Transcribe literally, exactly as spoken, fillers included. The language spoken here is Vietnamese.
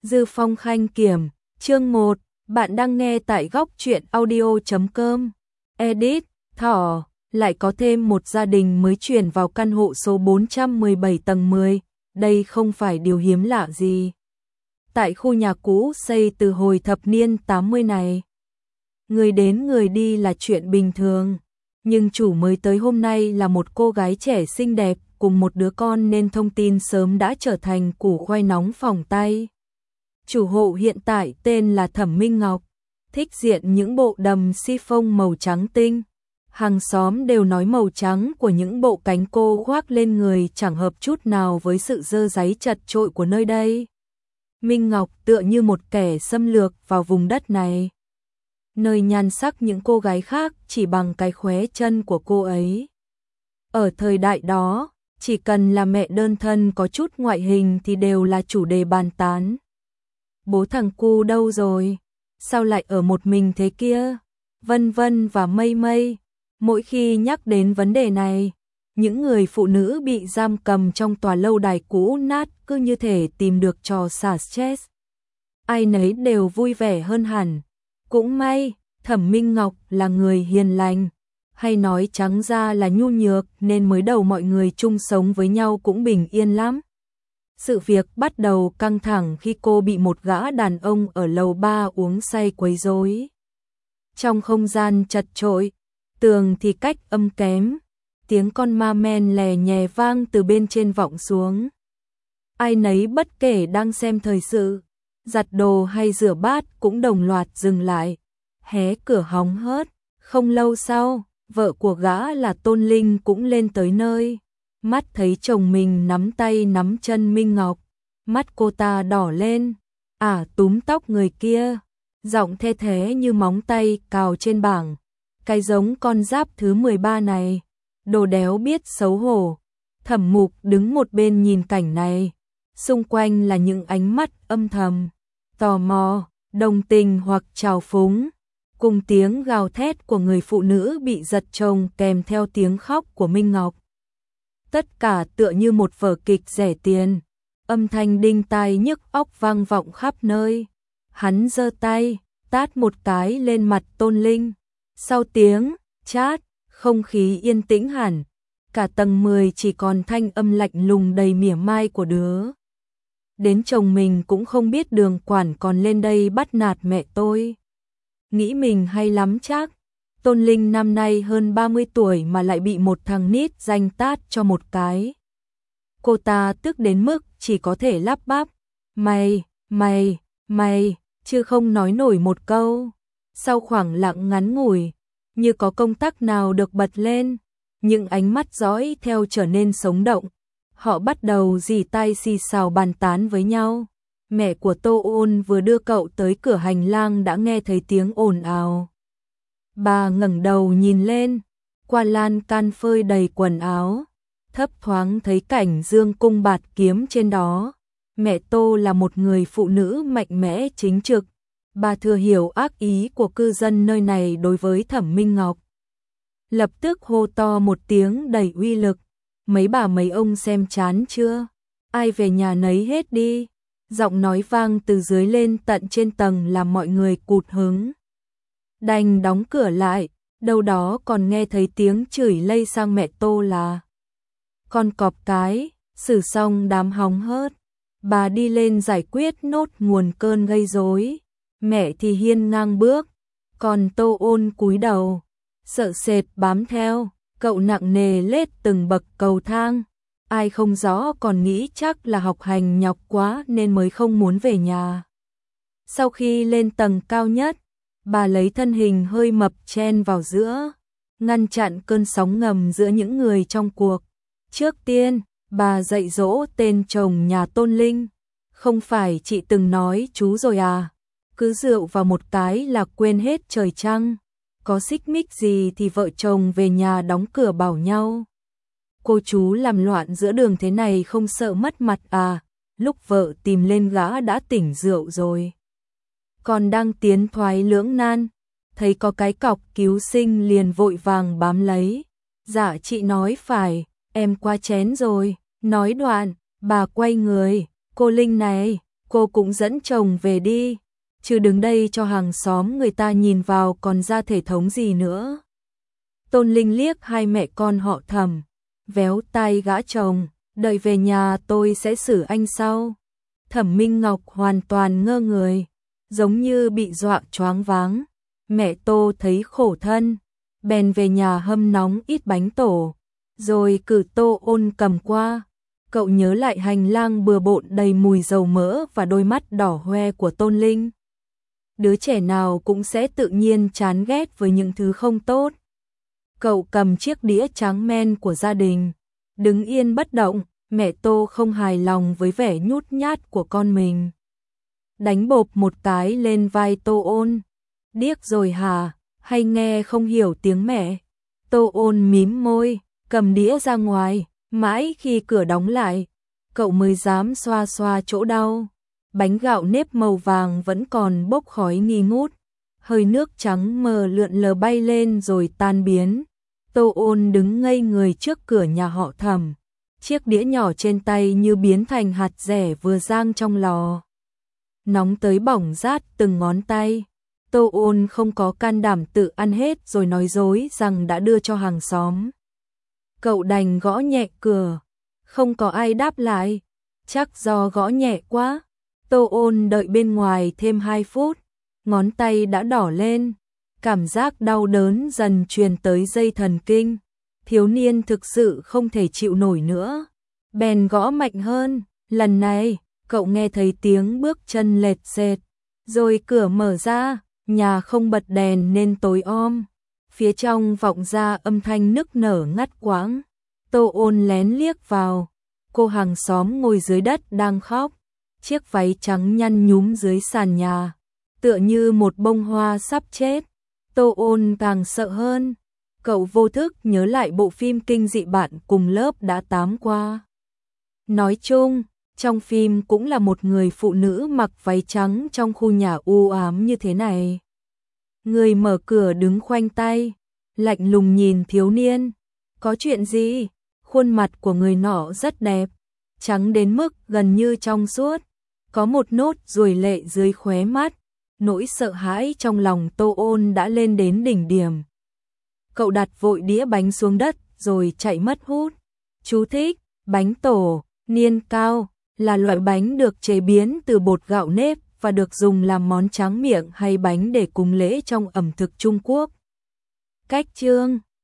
Dư Phong Khanh Kiểm, chương một, bạn đang nghe tại góc truyện audio chấm com. Edit, thỏ, lại có thêm một gia đình mới chuyển vào căn hộ số bốn trăm mười bảy tầng mười, đây không phải điều hiếm lạ gì. Tại khu nhà cũ xây từ hồi thập niên tám mươi này, người đến người đi là chuyện bình thường, nhưng chủ mới tới hôm nay là một cô gái trẻ xinh đẹp cùng một đứa con nên thông tin sớm đã trở thành củ khoai nóng phỏng tay. Chủ hộ hiện tại tên là Thẩm Minh Ngọc, thích diện những bộ đầm si-phông màu trắng tinh. Hàng xóm đều nói màu trắng của những bộ cánh cô khoác lên người chẳng hợp chút nào với sự dơ dáy chật chội của nơi đây. Minh Ngọc tựa như một kẻ xâm lược vào vùng đất này, nơi nhan sắc những cô gái khác chỉ bằng cái khóe chân của cô ấy. Ở thời đại đó, chỉ cần là mẹ đơn thân có chút ngoại hình thì đều là chủ đề bàn tán. Bố thằng cu đâu rồi? Sao lại ở một mình thế kia? Vân vân và mây mây. Mỗi khi nhắc đến vấn đề này, những người phụ nữ bị giam cầm trong tòa lâu đài cũ nát cứ như thể tìm được trò xả stress. Ai nấy đều vui vẻ hơn hẳn. Cũng may, Thẩm Minh Ngọc là người hiền lành, hay nói trắng ra là nhu nhược nên mới đầu mọi người chung sống với nhau cũng bình yên lắm. Sự việc bắt đầu căng thẳng khi cô bị một gã đàn ông ở lầu ba uống say quấy rối. Trong không gian chật chội, tường thì cách âm kém, tiếng con ma men lè nhè vang từ bên trên vọng xuống. Ai nấy bất kể đang xem thời sự, giặt đồ hay rửa bát cũng đồng loạt dừng lại, hé cửa hóng hớt. Không lâu sau, vợ của gã là Tôn Linh cũng lên tới nơi. Mắt thấy chồng mình nắm tay nắm chân Minh Ngọc, mắt cô ta đỏ lên, ả túm tóc người kia, giọng the thế như móng tay cào trên bảng. Cái giống con giáp thứ mười ba này, đồ đéo biết xấu hổ. Thẩm Mục đứng một bên nhìn cảnh này, xung quanh là những ánh mắt âm thầm, tò mò, đồng tình hoặc trào phúng, cùng tiếng gào thét của người phụ nữ bị giật chồng kèm theo tiếng khóc của Minh Ngọc. Tất cả tựa như một vở kịch rẻ tiền, âm thanh đinh tai nhức óc vang vọng khắp nơi. Hắn giơ tay, tát một cái lên mặt Tôn Linh. Sau tiếng chát, không khí yên tĩnh hẳn, cả tầng mười chỉ còn thanh âm lạnh lùng đầy mỉa mai của đứa. Đến chồng mình cũng không biết đường quản còn lên đây bắt nạt mẹ tôi. Nghĩ mình hay lắm chắc. Tôn Linh năm nay hơn ba mươi tuổi mà lại bị một thằng nít danh tát cho một cái. Cô ta tức đến mức chỉ có thể lắp bắp, mày, mày, mày, chứ không nói nổi một câu. Sau khoảng lặng ngắn ngủi, như có công tắc nào được bật lên, những ánh mắt dõi theo trở nên sống động. Họ bắt đầu rỉ tai xì xào bàn tán với nhau. Mẹ của Tô Ôn vừa đưa cậu tới cửa hành lang đã nghe thấy tiếng ồn ào. Bà ngẩng đầu nhìn lên, qua lan can phơi đầy quần áo, thấp thoáng thấy cảnh dương cung bạt kiếm trên đó. Mẹ Tô là một người phụ nữ mạnh mẽ chính trực, bà thừa hiểu ác ý của cư dân nơi này đối với Thẩm Minh Ngọc. Lập tức hô to một tiếng đầy uy lực, mấy bà mấy ông xem chán chưa? Ai về nhà nấy hết đi. Giọng nói vang từ dưới lên tận trên tầng làm mọi người cụt hứng. Đành đóng cửa lại, đâu đó còn nghe thấy tiếng chửi lây sang mẹ Tô là con cọp cái. Xử xong đám hóng hớt, bà đi lên giải quyết nốt nguồn cơn gây rối. Mẹ thì hiên ngang bước, còn Tô Ôn cúi đầu, sợ sệt bám theo. Cậu nặng nề lết từng bậc cầu thang. Ai không rõ còn nghĩ chắc là học hành nhọc quá nên mới không muốn về nhà. Sau khi lên tầng cao nhất, bà lấy thân hình hơi mập chen vào giữa, ngăn chặn cơn sóng ngầm giữa những người trong cuộc. Trước tiên, bà dạy dỗ tên chồng nhà Tôn Linh. Không phải chị từng nói chú rồi à? Cứ rượu vào một cái là quên hết trời trăng. Có xích mích gì thì vợ chồng về nhà đóng cửa bảo nhau. Cô chú làm loạn giữa đường thế này không sợ mất mặt à? Lúc vợ tìm lên gã đã tỉnh rượu rồi. Còn đang tiến thoái lưỡng nan, thấy có cái cọc cứu sinh liền vội vàng bám lấy. Dạ chị nói phải, em qua chén rồi. Nói đoạn, bà quay người, cô Linh này, cô cũng dẫn chồng về đi, chứ đứng đây cho hàng xóm người ta nhìn vào còn ra thể thống gì nữa. Tôn Linh liếc hai mẹ con họ Thẩm, véo tay gã chồng, đợi về nhà tôi sẽ xử anh sau. Thẩm Minh Ngọc hoàn toàn ngơ người, giống như bị dọa choáng váng. Mẹ Tô thấy khổ thân, bèn về nhà hâm nóng ít bánh tổ, rồi cử Tô Ôn cầm qua. Cậu nhớ lại hành lang bừa bộn đầy mùi dầu mỡ và đôi mắt đỏ hoe của Tôn Linh. Đứa trẻ nào cũng sẽ tự nhiên chán ghét với những thứ không tốt. Cậu cầm chiếc đĩa tráng men của gia đình, đứng yên bất động. Mẹ Tô không hài lòng với vẻ nhút nhát của con mình, đánh bộp một cái lên vai Tô Ôn. Điếc rồi hả, hay nghe không hiểu tiếng mẹ? Tô Ôn mím môi, cầm đĩa ra ngoài, mãi khi cửa đóng lại, cậu mới dám xoa xoa chỗ đau. Bánh gạo nếp màu vàng vẫn còn bốc khói nghi ngút, hơi nước trắng mờ lượn lờ bay lên rồi tan biến. Tô Ôn đứng ngây người trước cửa nhà họ Thẩm, chiếc đĩa nhỏ trên tay như biến thành hạt dẻ vừa rang trong lò, nóng tới bỏng rát từng ngón tay. Tô Ôn không có can đảm tự ăn hết rồi nói dối rằng đã đưa cho hàng xóm. Cậu đành gõ nhẹ cửa, không có ai đáp lại, chắc do gõ nhẹ quá. Tô Ôn đợi bên ngoài thêm hai phút, ngón tay đã đỏ lên, cảm giác đau đớn dần truyền tới dây thần kinh. Thiếu niên thực sự không thể chịu nổi nữa, bèn gõ mạnh hơn. Lần này, cậu nghe thấy tiếng bước chân lệt sệt, rồi cửa mở ra, nhà không bật đèn nên tối om. Phía trong vọng ra âm thanh nức nở ngắt quãng. Tô Ôn lén liếc vào, cô hàng xóm ngồi dưới đất đang khóc, chiếc váy trắng nhăn nhúm dưới sàn nhà, tựa như một bông hoa sắp chết. Tô Ôn càng sợ hơn. Cậu vô thức nhớ lại bộ phim kinh dị bạn cùng lớp đã tám qua. Nói chung, trong phim cũng là một người phụ nữ mặc váy trắng trong khu nhà u ám như thế này. Người mở cửa đứng khoanh tay, lạnh lùng nhìn thiếu niên. Có chuyện gì? Khuôn mặt của người nọ rất đẹp, trắng đến mức gần như trong suốt, có một nốt ruồi lệ dưới khóe mắt. Nỗi sợ hãi trong lòng Tô Ôn đã lên đến đỉnh điểm. Cậu đặt vội đĩa bánh xuống đất rồi chạy mất hút. Chú thích: bánh tổ, niên cao, là loại bánh được chế biến từ bột gạo nếp và được dùng làm món tráng miệng hay bánh để cúng lễ trong ẩm thực Trung Quốc. Cách chương